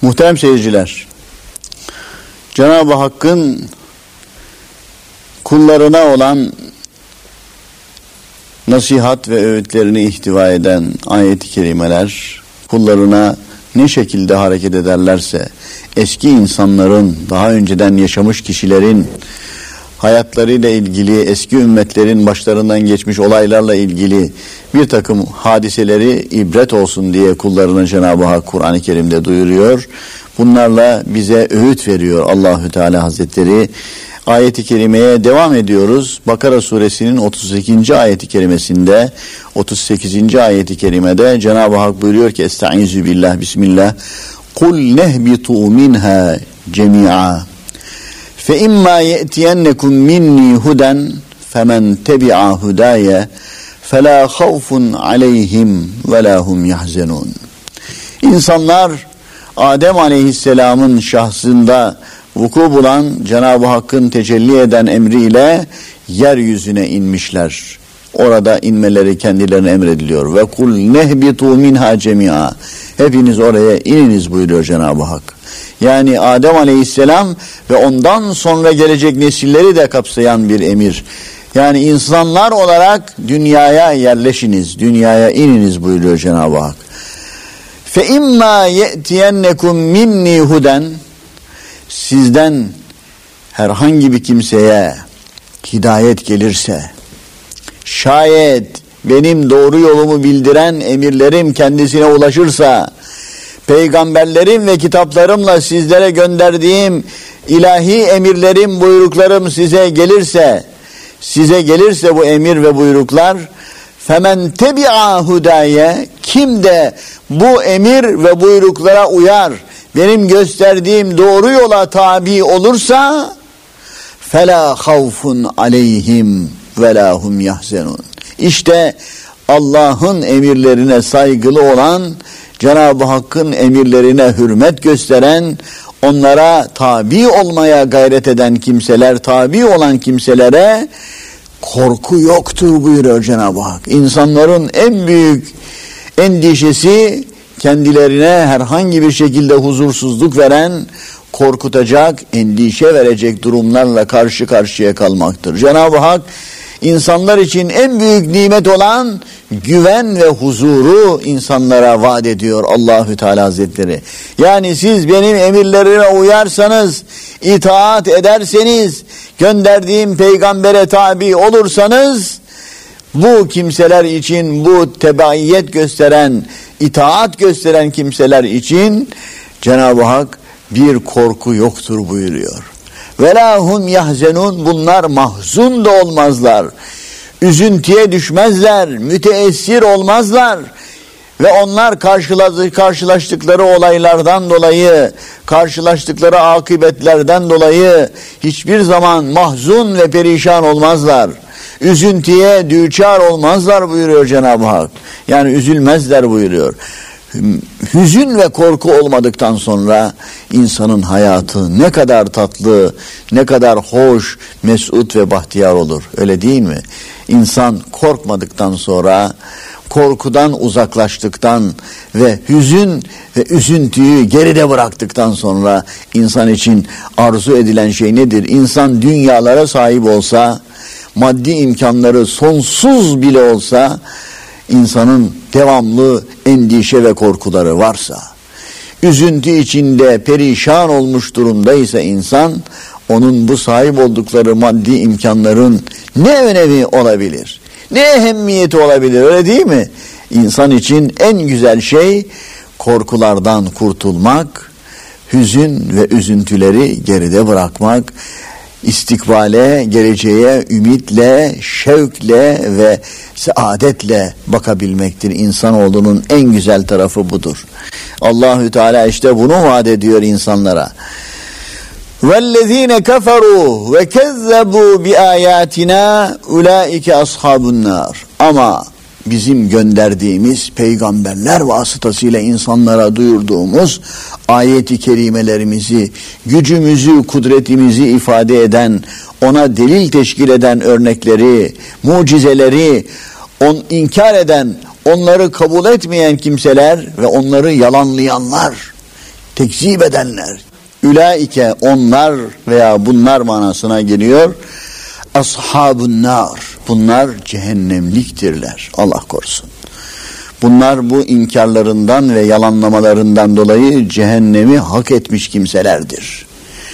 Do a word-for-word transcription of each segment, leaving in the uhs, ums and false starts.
Muhterem seyirciler, Cenab-ı Hakk'ın kullarına olan nasihat ve öğütlerini ihtiva eden ayet-i kerimeler, kullarına ne şekilde hareket ederlerse, eski insanların, daha önceden yaşamış kişilerin hayatlarıyla ilgili, eski ümmetlerin başlarından geçmiş olaylarla ilgili bir takım hadiseleri ibret olsun diye kullarına Cenab-ı Hak Kur'an-ı Kerim'de duyuruyor. Bunlarla bize öğüt veriyor Allahü Teala Hazretleri. Ayet-i kerimeye devam ediyoruz. Bakara suresinin otuz ikinci ayet-i kerimesinde, otuz sekizinci ayet-i kerimede Cenab-ı Hak buyuruyor ki: Estaizu billah, bismillah. Kul nehbitu minha cemi'a. Fe imma ye'tiyennekum minni huden femen tebi'a hudaye fela havfun aleyhim ve la hum yahzenun. İnsanlar Adem Aleyhisselam'ın şahsında vuku bulan Cenab-ı Hakk'ın tecelli eden emriyle yeryüzüne inmişler. Orada inmeleri kendilerine emrediliyor. Ve kul nehbitu minha cemi'a. Hepiniz oraya ininiz buyuruyor Cenab-ı Hak. Yani Adem Aleyhisselam ve ondan sonra gelecek nesilleri de kapsayan bir emir. Yani insanlar olarak dünyaya yerleşiniz, dünyaya ininiz buyuruyor Cenab-ı Hak. Fe imma ye'tiyennekum minni huden. Sizden herhangi bir kimseye hidayet gelirse, şayet benim doğru yolumu bildiren emirlerim kendisine ulaşırsa, peygamberlerim ve kitaplarımla sizlere gönderdiğim ilahi emirlerim, buyruklarım size gelirse, size gelirse bu emir ve buyruklar, femen tebi'a hudaye, kim de bu emir ve buyruklara uyar, benim gösterdiğim doğru yola tabi olursa, fela havfun aleyhim ve la hum yahzenun. İşte Allah'ın emirlerine saygılı olan, Cenab-ı Hakk'ın emirlerine hürmet gösteren, onlara tabi olmaya gayret eden kimseler, tabi olan kimselere korku yoktur buyuruyor Cenab-ı Hak. İnsanların en büyük endişesi, kendilerine herhangi bir şekilde huzursuzluk veren, korkutacak, endişe verecek durumlarla karşı karşıya kalmaktır. Cenab-ı Hak insanlar için en büyük nimet olan güven ve huzuru insanlara vaat ediyor Allahü Teala Hazretleri. Yani siz benim emirlerime uyarsanız, itaat ederseniz, gönderdiğim peygambere tabi olursanız, bu kimseler için, bu tebaiyet gösteren, itaat gösteren kimseler için Cenab-ı Hak bir korku yoktur buyuruyor. Ve la hum yahzenun, bunlar mahzun da olmazlar, üzüntüye düşmezler, müteessir olmazlar ve onlar karşılaştıkları olaylardan dolayı, karşılaştıkları akıbetlerden dolayı hiçbir zaman mahzun ve perişan olmazlar. Üzüntüye düçar olmazlar buyuruyor Cenab-ı Hak. Yani üzülmezler buyuruyor. Hüzün ve korku olmadıktan sonra insanın hayatı ne kadar tatlı, ne kadar hoş, mesut ve bahtiyar olur. Öyle değil mi? İnsan korkmadıktan sonra, korkudan uzaklaştıktan ve hüzün ve üzüntüyü geride bıraktıktan sonra insan için arzu edilen şey nedir? İnsan dünyalara sahip olsa, maddi imkanları sonsuz bile olsa, insanın devamlı endişe ve korkuları varsa, üzüntü içinde perişan olmuş durumdaysa insan, onun bu sahip oldukları maddi imkanların ne önemi olabilir? Ne ehemmiyeti olabilir, öyle değil mi? İnsan için en güzel şey korkulardan kurtulmak, hüzün ve üzüntüleri geride bırakmak, istikbale, geleceğe ümitle, şevkle ve saadetle bakabilmektir. İnsanoğlunun en güzel tarafı budur. Allahü Teala işte bunu vaat ediyor insanlara. وَالَّذ۪ينَ كَفَرُوا وَكَذَّبُوا بِآيَاتِنَا اُولَٰئِكَ أَصْحَابُ النَّارِ. Ama bizim gönderdiğimiz peygamberler vasıtasıyla insanlara duyurduğumuz ayet-i kerimelerimizi, gücümüzü, kudretimizi ifade eden, ona delil teşkil eden örnekleri, mucizeleri on, inkar eden, onları kabul etmeyen kimseler ve onları yalanlayanlar, tekzip edenler. Ülaike onlar veya bunlar manasına geliyor. Ashabun nar. Bunlar cehennemliktirler. Allah korusun. Bunlar bu inkarlarından ve yalanlamalarından dolayı cehennemi hak etmiş kimselerdir.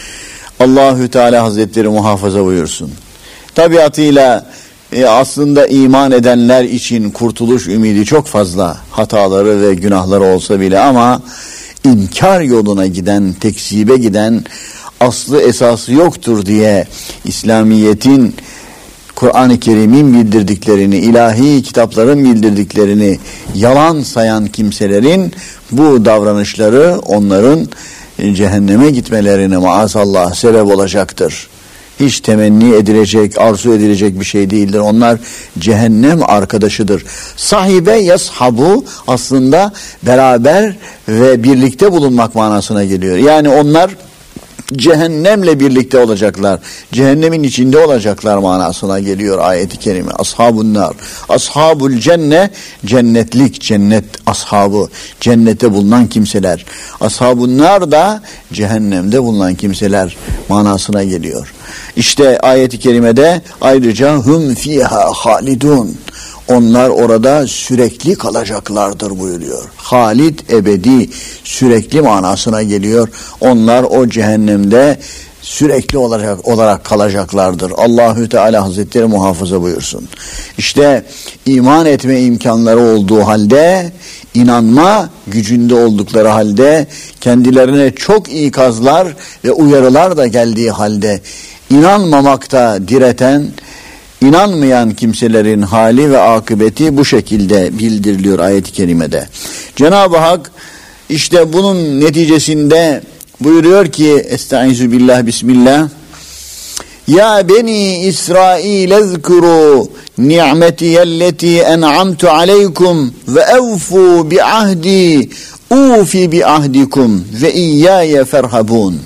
Allahü Teala Hazretleri muhafaza buyursun. Tabiatıyla e, aslında iman edenler için kurtuluş ümidi çok fazla, hataları ve günahları olsa bile, ama inkar yoluna giden, tekzibe giden, aslı esası yoktur diye İslamiyet'in, Kur'an-ı Kerim'in bildirdiklerini, ilahi kitapların bildirdiklerini yalan sayan kimselerin bu davranışları onların cehenneme gitmelerine maazallah sebep olacaktır. Hiç temenni edilecek, arzu edilecek bir şey değildir. Onlar cehennem arkadaşıdır. Sahibe yashabu aslında beraber ve birlikte bulunmak manasına geliyor. Yani onlar cehennemle birlikte olacaklar. Cehennemin içinde olacaklar manasına geliyor ayet-i kerime. Ashabun nar. Ashabul cenne, cennetlik, cennet ashabı, cennette bulunan kimseler. Ashabun nar da cehennemde bulunan kimseler manasına geliyor. İşte ayet-i kerimede ayrıca hum fiha halidun. Onlar orada sürekli kalacaklardır buyuruyor. Halid, ebedi, sürekli manasına geliyor. Onlar o cehennemde sürekli olacak olarak kalacaklardır. Allahü Teala Hazretleri muhafaza buyursun. İşte iman etme imkanları olduğu halde, inanma gücünde oldukları halde, kendilerine çok ikazlar ve uyarılar da geldiği halde inanmamakta direten, İnanmayan kimselerin hali ve akıbeti bu şekilde bildiriliyor ayet-i kerimede. Cenab-ı Hak işte bunun neticesinde buyuruyor ki, Estaizu billah bismillah, Ya beni İsrail ezkuru ni'metiyelleti en'amtu aleykum ve evfu bi ahdi ufi bi ahdikum ve iyyâye ferhabun.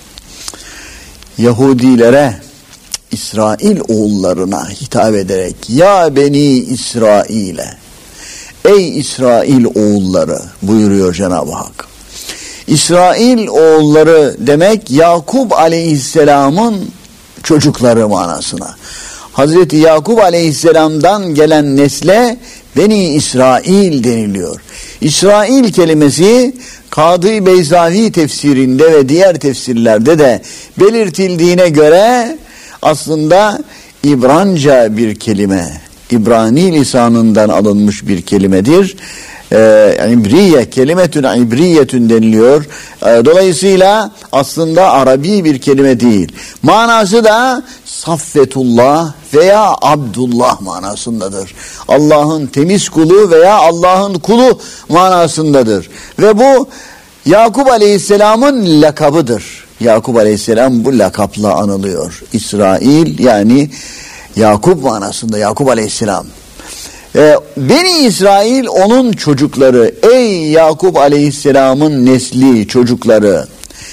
Yahudilere, İsrail oğullarına hitap ederek, ya beni İsrail'e, ey İsrail oğulları buyuruyor Cenab-ı Hak. İsrail oğulları demek Yakup Aleyhisselam'ın çocukları manasına. Hazreti Yakup Aleyhisselam'dan gelen nesle Beni İsrail deniliyor. İsrail kelimesi Kadı Beyzavi tefsirinde ve diğer tefsirlerde de belirtildiğine göre aslında İbranca bir kelime, İbrani lisanından alınmış bir kelimedir. Ee, İbriye, kelimetün ibriyetün deniliyor. Ee, dolayısıyla aslında Arabi bir kelime değil. Manası da Saffetullah veya Abdullah manasındadır. Allah'ın temiz kulu veya Allah'ın kulu manasındadır. Ve bu Yakup Aleyhisselam'ın lakabıdır. Yakup Aleyhisselam bu lakapla anılıyor. İsrail yani Yakup manasında, Yakup Aleyhisselam. Ee, Beni İsrail onun çocukları, ey Yakup Aleyhisselam'ın nesli, çocukları.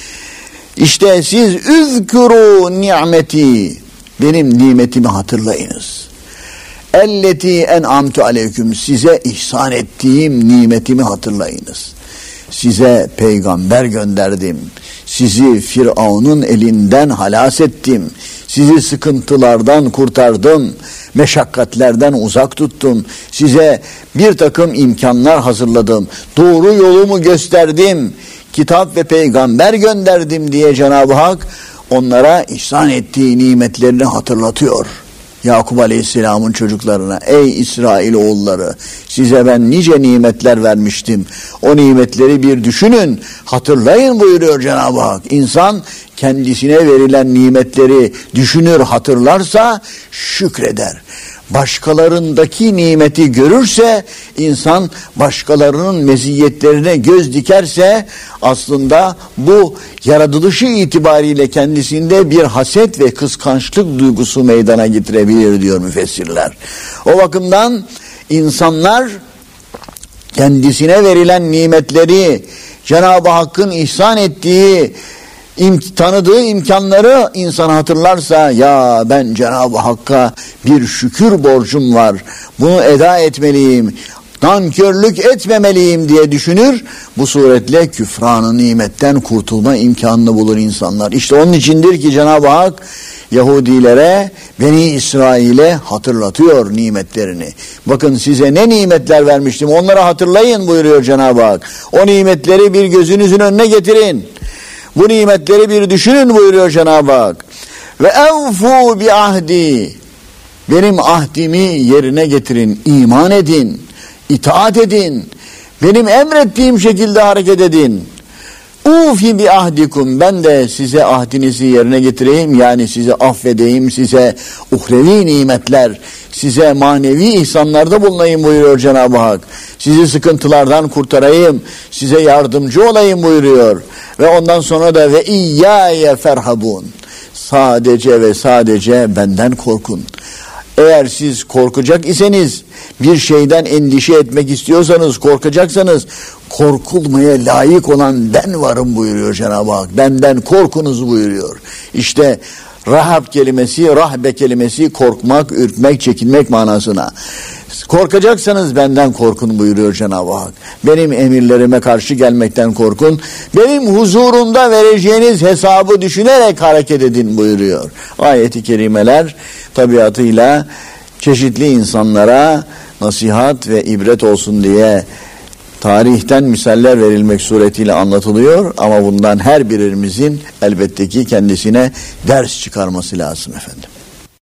İşte siz üzkuru nimeti, benim nimetimi hatırlayınız. Elleti en'amtu aleyküm, size ihsan ettiğim nimetimi hatırlayınız. Size peygamber gönderdim. Sizi Firavun'un elinden halas ettim. Sizi sıkıntılardan kurtardım. Meşakkatlerden uzak tuttum. Size bir takım imkanlar hazırladım. Doğru yolumu gösterdim. Kitap ve peygamber gönderdim diye Cenab-ı Hak onlara ihsan ettiği nimetlerini hatırlatıyor. Yakup Aleyhisselam'ın çocuklarına, ey İsrail oğulları, size ben nice nimetler vermiştim. O nimetleri bir düşünün, hatırlayın buyuruyor Cenab-ı Hak. İnsan kendisine verilen nimetleri düşünür, hatırlarsa şükreder. Başkalarındaki nimeti görürse, insan başkalarının meziyetlerine göz dikerse, aslında bu yaratılışı itibariyle kendisinde bir haset ve kıskançlık duygusu meydana getirebilir diyor müfessirler. O bakımdan insanlar kendisine verilen nimetleri, Cenab-ı Hakk'ın ihsan ettiği, İm, tanıdığı imkanları insan hatırlarsa, ya ben Cenab-ı Hakk'a bir şükür borcum var, bunu eda etmeliyim, nankörlük etmemeliyim diye düşünür. Bu suretle küfranı nimetten kurtulma imkanını bulur insanlar. İşte onun içindir ki Cenab-ı Hak Yahudilere, Beni İsrail'e hatırlatıyor nimetlerini. Bakın size ne nimetler vermiştim, onları hatırlayın buyuruyor Cenab-ı Hak. O nimetleri bir gözünüzün önüne getirin. Bu nimetleri bir düşünün buyuruyor Cenab-ı Hak. Ve evfu bi ahdi, benim ahdimi yerine getirin, iman edin, itaat edin, benim emrettiğim şekilde hareket edin. Ufi bi ahdikum, ben de size ahdinizi yerine getireyim, yani sizi affedeyim, size uhrevi nimetler, size manevi ihsanlarda bulunayım buyuruyor Cenab-ı Hak. Sizi sıkıntılardan kurtarayım, size yardımcı olayım buyuruyor. Ve ondan sonra da ve iyyâye ferhabun, sadece ve sadece benden korkun. Eğer siz korkacak iseniz, bir şeyden endişe etmek istiyorsanız, korkacaksanız, korkulmaya layık olan ben varım buyuruyor Cenab-ı Hak. Benden korkunuz buyuruyor. İşte rahab kelimesi, rahbe kelimesi korkmak, ürkmek, çekinmek manasına. Korkacaksanız benden korkun buyuruyor Cenab-ı Hak. Benim emirlerime karşı gelmekten korkun. Benim huzurumda vereceğiniz hesabı düşünerek hareket edin buyuruyor. Ayet-i kerimeler tabiatıyla çeşitli insanlara nasihat ve ibret olsun diye tarihten misaller verilmek suretiyle anlatılıyor, ama bundan her birimizin elbette ki kendisine ders çıkarması lazım efendim.